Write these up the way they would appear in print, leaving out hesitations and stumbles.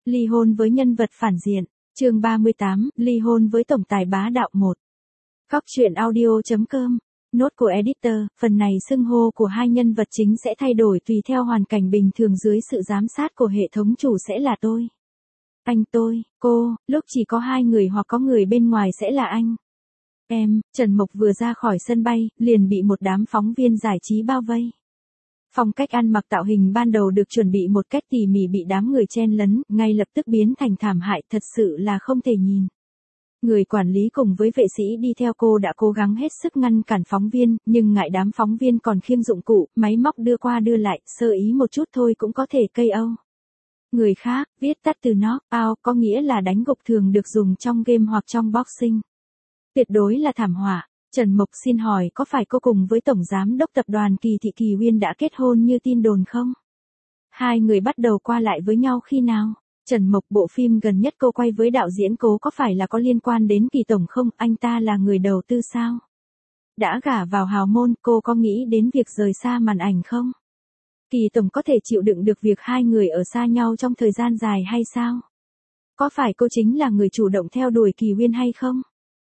Ly hôn với nhân vật phản diện. Chương 38, ly hôn với tổng tài bá đạo 1. Góc truyện audio.com. Nốt của editor, phần này xưng hô của hai nhân vật chính sẽ thay đổi tùy theo hoàn cảnh bình thường dưới sự giám sát của hệ thống chủ sẽ là tôi. Anh tôi, cô, lúc chỉ có hai người hoặc có người bên ngoài sẽ là anh. Em, Trần Mộc vừa ra khỏi sân bay, liền bị một đám phóng viên giải trí bao vây. Phong cách ăn mặc tạo hình ban đầu được chuẩn bị một cách tỉ mỉ bị đám người chen lấn, ngay lập tức biến thành thảm hại, thật sự là không thể nhìn. Người quản lý cùng với vệ sĩ đi theo cô đã cố gắng hết sức ngăn cản phóng viên, nhưng ngại đám phóng viên còn khiêng dụng cụ, máy móc đưa qua đưa lại, sơ ý một chút thôi cũng có thể KO. Người khác, viết tắt từ knock out có nghĩa là đánh gục thường được dùng trong game hoặc trong boxing. Tuyệt đối là thảm họa. Trần Mộc xin hỏi có phải cô cùng với Tổng Giám đốc Tập đoàn Kỳ Thị Kỳ Uyên đã kết hôn như tin đồn không? Hai người bắt đầu qua lại với nhau khi nào? Trần Mộc, bộ phim gần nhất cô quay với đạo diễn Cố có phải là có liên quan đến Kỳ Tổng không? Anh ta là người đầu tư sao? Đã gả vào hào môn, cô có nghĩ đến việc rời xa màn ảnh không? Kỳ Tổng có thể chịu đựng được việc hai người ở xa nhau trong thời gian dài hay sao? Có phải cô chính là người chủ động theo đuổi Kỳ Uyên hay không?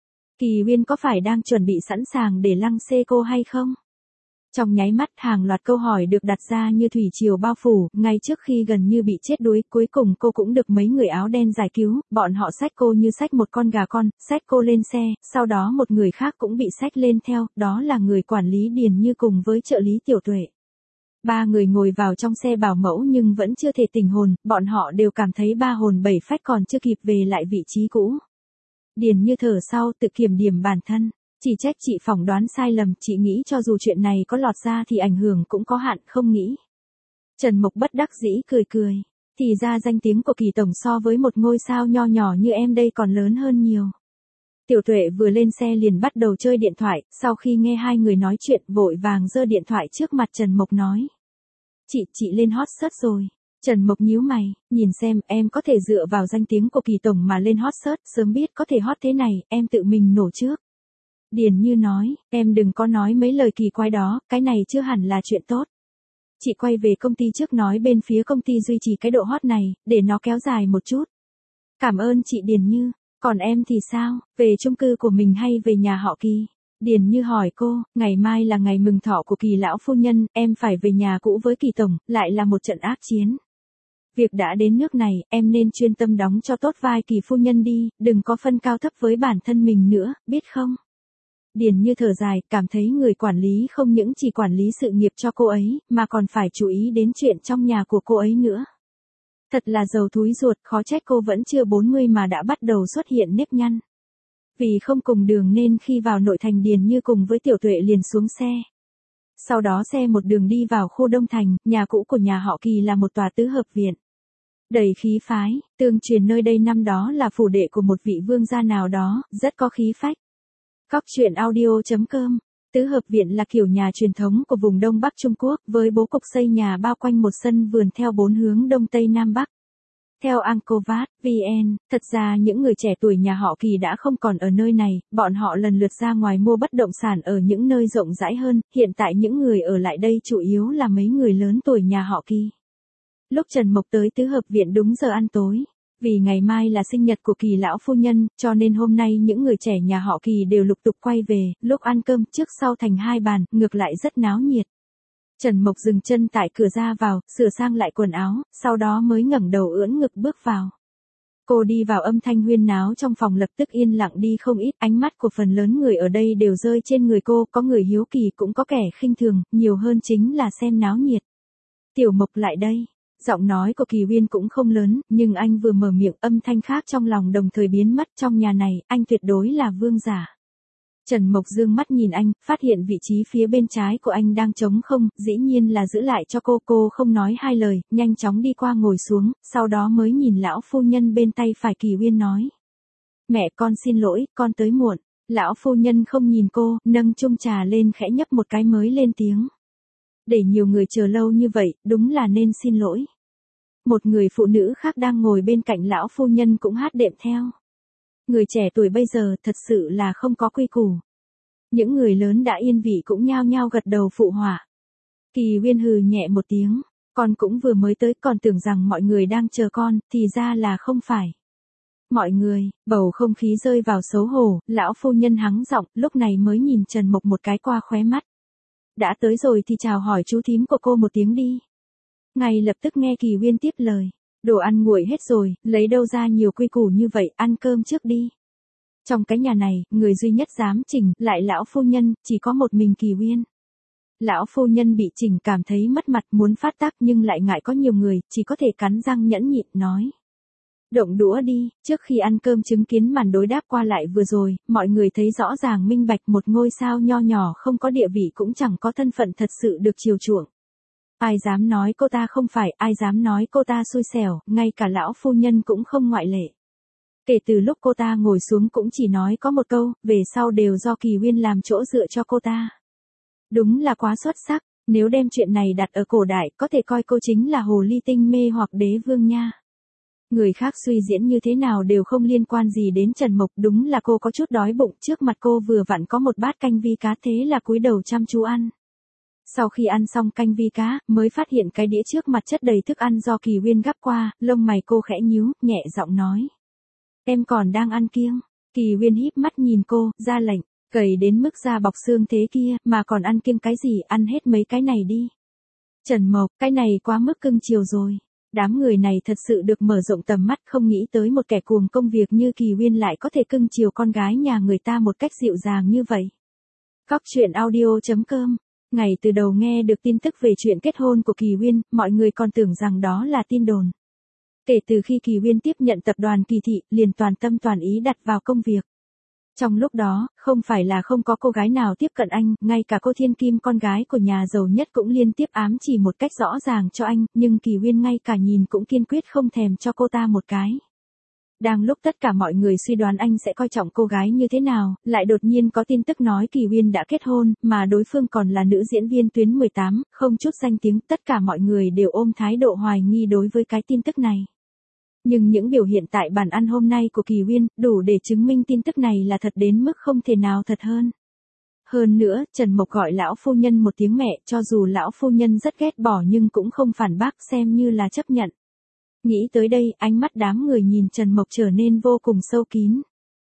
Kỳ Uyên có phải đang chuẩn bị sẵn sàng để lăng xê cô hay không? Trong nháy mắt hàng loạt câu hỏi được đặt ra như thủy triều bao phủ, ngay trước khi gần như bị chết đuối, cuối cùng cô cũng được mấy người áo đen giải cứu, bọn họ xách cô như xách một con gà con, xách cô lên xe, sau đó một người khác cũng bị xách lên theo, đó là người quản lý Điền Như cùng với trợ lý Tiểu Tuệ. Ba người ngồi vào trong xe bảo mẫu nhưng vẫn chưa thể tỉnh hồn, bọn họ đều cảm thấy ba hồn bảy phách còn chưa kịp về lại vị trí cũ. Điền Như thở sau tự kiểm điểm bản thân, chỉ trách chị phỏng đoán sai lầm, chị nghĩ cho dù chuyện này có lọt ra thì ảnh hưởng cũng có hạn, không nghĩ. Trần Mộc bất đắc dĩ cười cười, thì ra danh tiếng của Kỳ Tổng so với một ngôi sao nho nhỏ như em đây còn lớn hơn nhiều. Tiểu Tuệ vừa lên xe liền bắt đầu chơi điện thoại, sau khi nghe hai người nói chuyện vội vàng giơ điện thoại trước mặt Trần Mộc nói. Chị lên hot search rồi. Trần Mộc nhíu mày, nhìn xem em có thể dựa vào danh tiếng của Kỳ Tổng mà lên hot search, sớm biết có thể hot thế này, em tự mình nổ trước. Điền Như nói, em đừng có nói mấy lời kỳ quái đó, cái này chưa hẳn là chuyện tốt. Chị quay về công ty trước nói bên phía công ty duy trì cái độ hot này, để nó kéo dài một chút. Cảm ơn chị Điền Như, còn em thì sao, về chung cư của mình hay về nhà họ Kỳ? Điền Như hỏi cô, ngày mai là ngày mừng thọ của Kỳ lão phu nhân, em phải về nhà cũ với Kỳ Tổng, lại là một trận ác chiến. Việc đã đến nước này, em nên chuyên tâm đóng cho tốt vai Kỳ phu nhân đi, đừng có phân cao thấp với bản thân mình nữa, biết không? Điền Như thở dài, cảm thấy người quản lý không những chỉ quản lý sự nghiệp cho cô ấy, mà còn phải chú ý đến chuyện trong nhà của cô ấy nữa. Thật là giàu thúi ruột, khó trách cô vẫn chưa 40 mà đã bắt đầu xuất hiện nếp nhăn. Vì không cùng đường nên khi vào nội thành Điền Như cùng với Tiểu Tuệ liền xuống xe. Sau đó xe một đường đi vào khu Đông Thành, nhà cũ của nhà họ Kỳ là một tòa tứ hợp viện. Đầy khí phái, tương truyền nơi đây năm đó là phủ đệ của một vị vương gia nào đó, rất có khí phách. Góc truyện audio.com. Tứ hợp viện là kiểu nhà truyền thống của vùng Đông Bắc Trung Quốc, với bố cục xây nhà bao quanh một sân vườn theo 4 hướng Đông Tây Nam Bắc. Theo Angkor Wat, VN, thật ra những người trẻ tuổi nhà họ Kỳ đã không còn ở nơi này, bọn họ lần lượt ra ngoài mua bất động sản ở những nơi rộng rãi hơn, hiện tại những người ở lại đây chủ yếu là mấy người lớn tuổi nhà họ Kỳ. Lúc Trần Mộc tới tứ hợp viện đúng giờ ăn tối. Vì ngày mai là sinh nhật của Kỳ lão phu nhân, cho nên hôm nay những người trẻ nhà họ Kỳ đều lục tục quay về, lúc ăn cơm trước sau thành hai bàn, ngược lại rất náo nhiệt. Trần Mộc dừng chân tại cửa ra vào, sửa sang lại quần áo, sau đó mới ngẩng đầu ưỡn ngực bước vào. Cô đi vào âm thanh huyên náo trong phòng lập tức yên lặng đi không ít, ánh mắt của phần lớn người ở đây đều rơi trên người cô, có người hiếu kỳ cũng có kẻ khinh thường, nhiều hơn chính là xem náo nhiệt. Tiểu Mộc lại đây. Giọng nói của Kỳ Uyên cũng không lớn, nhưng anh vừa mở miệng âm thanh khác trong lòng đồng thời biến mất, trong nhà này, anh tuyệt đối là vương giả. Trần Mộc dương mắt nhìn anh, phát hiện vị trí phía bên trái của anh đang trống không, dĩ nhiên là giữ lại cho cô không nói hai lời, nhanh chóng đi qua ngồi xuống, sau đó mới nhìn lão phu nhân bên tay phải. Kỳ Uyên nói. Mẹ con xin lỗi, con tới muộn. Lão phu nhân không nhìn cô, nâng chung trà lên khẽ nhấp một cái mới lên tiếng. Để nhiều người chờ lâu như vậy, đúng là nên xin lỗi. Một người phụ nữ khác đang ngồi bên cạnh lão phu nhân cũng hát đệm theo. Người trẻ tuổi bây giờ thật sự là không có quy củ. Những người lớn đã yên vị cũng nhao nhao gật đầu phụ họa. Kỳ Uyên hừ nhẹ một tiếng. Con cũng vừa mới tới, còn tưởng rằng mọi người đang chờ con, thì ra là không phải. Mọi người, bầu không khí rơi vào xấu hổ, lão phu nhân hắng giọng, lúc này mới nhìn Trần Mộc một cái qua khóe mắt. Đã tới rồi thì chào hỏi chú thím của cô một tiếng đi. Ngay lập tức nghe Kỳ Uyên tiếp lời. Đồ ăn nguội hết rồi, lấy đâu ra nhiều quy củ như vậy, ăn cơm trước đi. Trong cái nhà này, người duy nhất dám chỉnh lại lão phu nhân, chỉ có một mình Kỳ Uyên. Lão phu nhân bị chỉnh cảm thấy mất mặt muốn phát tác nhưng lại ngại có nhiều người, chỉ có thể cắn răng nhẫn nhịn nói. Động đũa đi, trước khi ăn cơm chứng kiến màn đối đáp qua lại vừa rồi, mọi người thấy rõ ràng minh bạch một ngôi sao nho nhỏ không có địa vị cũng chẳng có thân phận thật sự được chiều chuộng. Ai dám nói cô ta không phải, ai dám nói cô ta xui xẻo, ngay cả lão phu nhân cũng không ngoại lệ. Kể từ lúc cô ta ngồi xuống cũng chỉ nói có một câu, về sau đều do Kỳ Uyên làm chỗ dựa cho cô ta. Đúng là quá xuất sắc, nếu đem chuyện này đặt ở cổ đại có thể coi cô chính là hồ ly tinh mê hoặc đế vương nha. Người khác suy diễn như thế nào đều không liên quan gì đến Trần Mộc, đúng là cô có chút đói bụng, trước mặt cô vừa vặn có một bát canh vi cá, thế là cúi đầu chăm chú ăn. Sau khi ăn xong canh vi cá, mới phát hiện cái đĩa trước mặt chất đầy thức ăn do Kỳ Uyên gắp qua, lông mày cô khẽ nhíu, nhẹ giọng nói. Em còn đang ăn kiêng. Kỳ Uyên híp mắt nhìn cô, ra lệnh, cầy đến mức da bọc xương thế kia, mà còn ăn kiêng cái gì, ăn hết mấy cái này đi. Trần Mộc, cái này quá mức cưng chiều rồi. Đám người này thật sự được mở rộng tầm mắt, không nghĩ tới một kẻ cuồng công việc như Kỳ Uyên lại có thể cưng chiều con gái nhà người ta một cách dịu dàng như vậy. Cóc truyện audio.com. Ngày từ đầu nghe được tin tức về chuyện kết hôn của Kỳ Uyên, mọi người còn tưởng rằng đó là tin đồn. Kể từ khi Kỳ Uyên tiếp nhận tập đoàn Kỳ Thị, liền toàn tâm toàn ý đặt vào công việc. Trong lúc đó, không phải là không có cô gái nào tiếp cận anh, ngay cả cô Thiên Kim con gái của nhà giàu nhất cũng liên tiếp ám chỉ một cách rõ ràng cho anh, nhưng Kỳ Uyên ngay cả nhìn cũng kiên quyết không thèm cho cô ta một cái. Đang lúc tất cả mọi người suy đoán anh sẽ coi trọng cô gái như thế nào, lại đột nhiên có tin tức nói Kỳ Uyên đã kết hôn, mà đối phương còn là nữ diễn viên tuyến 18, không chút danh tiếng, tất cả mọi người đều ôm thái độ hoài nghi đối với cái tin tức này. Nhưng những biểu hiện tại bàn ăn hôm nay của Kỳ Uyên, đủ để chứng minh tin tức này là thật đến mức không thể nào thật hơn. Hơn nữa, Trần Mộc gọi lão phu nhân một tiếng mẹ, cho dù lão phu nhân rất ghét bỏ nhưng cũng không phản bác, xem như là chấp nhận. Nghĩ tới đây, ánh mắt đám người nhìn Trần Mộc trở nên vô cùng sâu kín.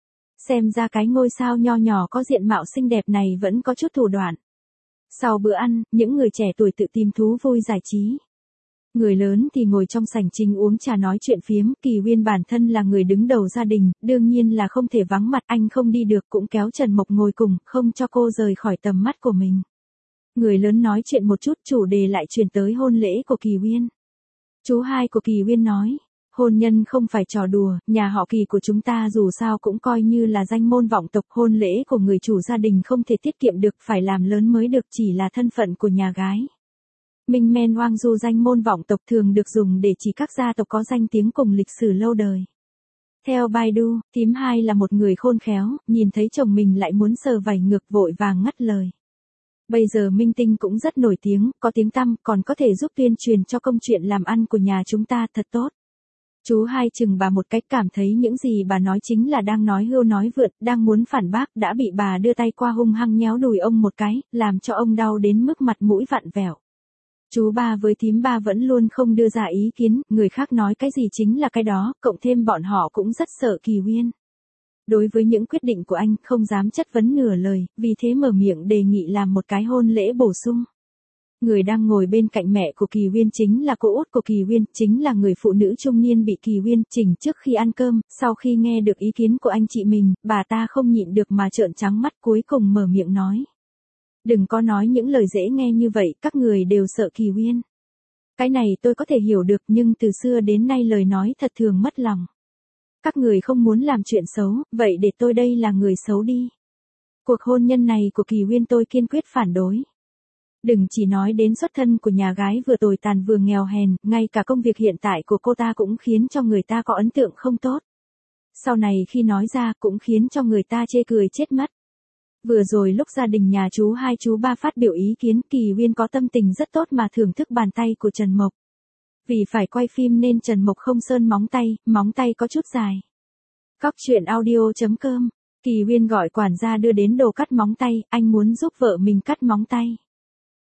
Xem ra cái ngôi sao nho nhỏ có diện mạo xinh đẹp này vẫn có chút thủ đoạn. Sau bữa ăn, những người trẻ tuổi tự tìm thú vui giải trí. Người lớn thì ngồi trong sảnh chính uống trà nói chuyện phiếm, Kỳ Uyên bản thân là người đứng đầu gia đình, đương nhiên là không thể vắng mặt, anh không đi được cũng kéo Trần Mộc ngồi cùng, không cho cô rời khỏi tầm mắt của mình. Người lớn nói chuyện một chút, chủ đề lại chuyển tới hôn lễ của Kỳ Uyên. Chú hai của Kỳ Uyên nói, hôn nhân không phải trò đùa, nhà họ Kỳ của chúng ta dù sao cũng coi như là danh môn vọng tộc, hôn lễ của người chủ gia đình không thể tiết kiệm được, phải làm lớn mới được, chỉ là thân phận của nhà gái. Minh men hoang du danh môn vọng tộc thường được dùng để chỉ các gia tộc có danh tiếng cùng lịch sử lâu đời. Theo Baidu, thím hai là một người khôn khéo, nhìn thấy chồng mình lại muốn sờ vảy ngược vội vàng ngắt lời. Bây giờ minh tinh cũng rất nổi tiếng, có tiếng tăm, còn có thể giúp tuyên truyền cho công chuyện làm ăn của nhà chúng ta, thật tốt. Chú hai chừng bà một cách, cảm thấy những gì bà nói chính là đang nói hưu nói vượt, đang muốn phản bác, đã bị bà đưa tay qua hung hăng nhéo đùi ông một cái, làm cho ông đau đến mức mặt mũi vặn vẹo. Chú ba với thím ba vẫn luôn không đưa ra ý kiến, người khác nói cái gì chính là cái đó, cộng thêm bọn họ cũng rất sợ Kỳ Uyên. Đối với những quyết định của anh, không dám chất vấn nửa lời, vì thế mở miệng đề nghị làm một cái hôn lễ bổ sung. Người đang ngồi bên cạnh mẹ của Kỳ Uyên chính là cô út của Kỳ Uyên, chính là người phụ nữ trung niên bị Kỳ Uyên chỉnh trước khi ăn cơm, sau khi nghe được ý kiến của anh chị mình, bà ta không nhịn được mà trợn trắng mắt, cuối cùng mở miệng nói. Đừng có nói những lời dễ nghe như vậy, các người đều sợ Kỳ Uyên. Cái này tôi có thể hiểu được, nhưng từ xưa đến nay lời nói thật thường mất lòng. Các người không muốn làm chuyện xấu, vậy để tôi đây là người xấu đi. Cuộc hôn nhân này của Kỳ Uyên tôi kiên quyết phản đối. Đừng chỉ nói đến xuất thân của nhà gái vừa tồi tàn vừa nghèo hèn, ngay cả công việc hiện tại của cô ta cũng khiến cho người ta có ấn tượng không tốt. Sau này khi nói ra cũng khiến cho người ta chê cười chết mất. Vừa rồi lúc gia đình nhà chú hai chú ba phát biểu ý kiến, Kỳ Uyên có tâm tình rất tốt mà thưởng thức bàn tay của Trần Mộc. Vì phải quay phim nên Trần Mộc không sơn móng tay có chút dài. Cóc truyện audio.com. Kỳ Uyên gọi quản gia đưa đến đồ cắt móng tay, anh muốn giúp vợ mình cắt móng tay.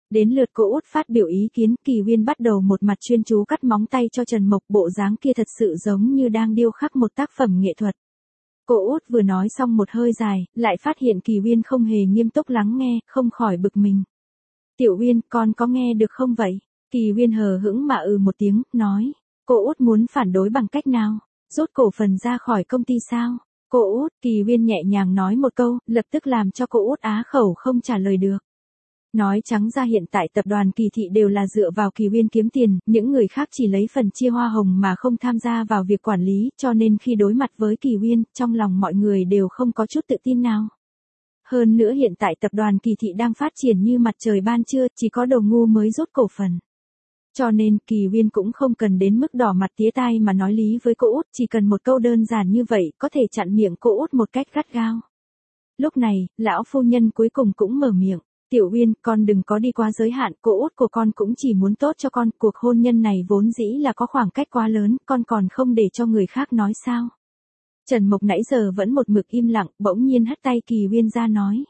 Đến lượt cô út phát biểu ý kiến, Kỳ Uyên bắt đầu một mặt chuyên chú cắt móng tay cho Trần Mộc, bộ dáng kia thật sự giống như đang điêu khắc một tác phẩm nghệ thuật. Cô út vừa nói xong một hơi dài, lại phát hiện Kỳ Uyên không hề nghiêm túc lắng nghe, không khỏi bực mình. Tiểu Uyên, con có nghe được không vậy? Kỳ Uyên hờ hững mà một tiếng, nói. Cô út muốn phản đối bằng cách nào? Rút cổ phần ra khỏi công ty sao? Cô út, Kỳ Uyên nhẹ nhàng nói một câu, lập tức làm cho cô út á khẩu không trả lời được. Nói trắng ra hiện tại tập đoàn Kỳ Thị đều là dựa vào Kỳ Uyên kiếm tiền, những người khác chỉ lấy phần chia hoa hồng mà không tham gia vào việc quản lý, cho nên khi đối mặt với Kỳ Uyên, trong lòng mọi người đều không có chút tự tin nào. Hơn nữa hiện tại tập đoàn Kỳ Thị đang phát triển như mặt trời ban trưa, chỉ có đồ ngu mới rút cổ phần. Cho nên Kỳ Uyên cũng không cần đến mức đỏ mặt tía tai mà nói lý với cô út, chỉ cần một câu đơn giản như vậy có thể chặn miệng cô út một cách gắt gao. Lúc này, lão phu nhân cuối cùng cũng mở miệng. Tiểu Uyên, con đừng có đi qua giới hạn, cô út của con cũng chỉ muốn tốt cho con, cuộc hôn nhân này vốn dĩ là có khoảng cách quá lớn, con còn không để cho người khác nói sao. Trần Mộc nãy giờ vẫn một mực im lặng, bỗng nhiên hất tay Kỳ Uyên ra nói.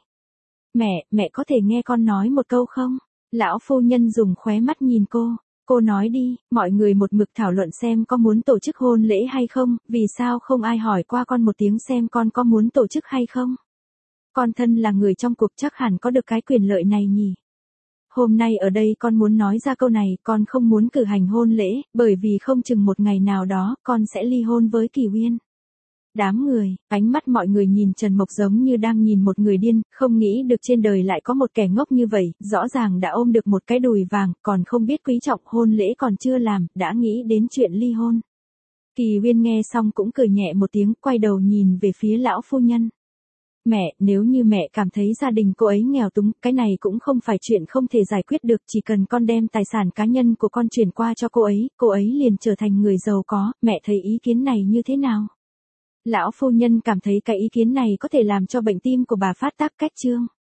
Mẹ có thể nghe con nói một câu không? Lão phu nhân dùng khóe mắt nhìn cô nói đi, mọi người một mực thảo luận xem có muốn tổ chức hôn lễ hay không, vì sao không ai hỏi qua con một tiếng xem con có muốn tổ chức hay không? Con thân là người trong cuộc chắc hẳn có được cái quyền lợi này nhỉ. Hôm nay ở đây con muốn nói ra câu này, con không muốn cử hành hôn lễ, bởi vì không chừng một ngày nào đó, con sẽ ly hôn với Kỳ Uyên. Đám người, ánh mắt mọi người nhìn Trần Mộc giống như đang nhìn một người điên, không nghĩ được trên đời lại có một kẻ ngốc như vậy, rõ ràng đã ôm được một cái đùi vàng, còn không biết quý trọng hôn lễ còn chưa làm, đã nghĩ đến chuyện ly hôn. Kỳ Uyên nghe xong cũng cười nhẹ một tiếng, quay đầu nhìn về phía lão phu nhân. Mẹ, nếu như mẹ cảm thấy gia đình cô ấy nghèo túng, cái này cũng không phải chuyện không thể giải quyết được, chỉ cần con đem tài sản cá nhân của con chuyển qua cho cô ấy liền trở thành người giàu có, mẹ thấy ý kiến này như thế nào? Lão phu nhân cảm thấy cái ý kiến này có thể làm cho bệnh tim của bà phát tác cách trương.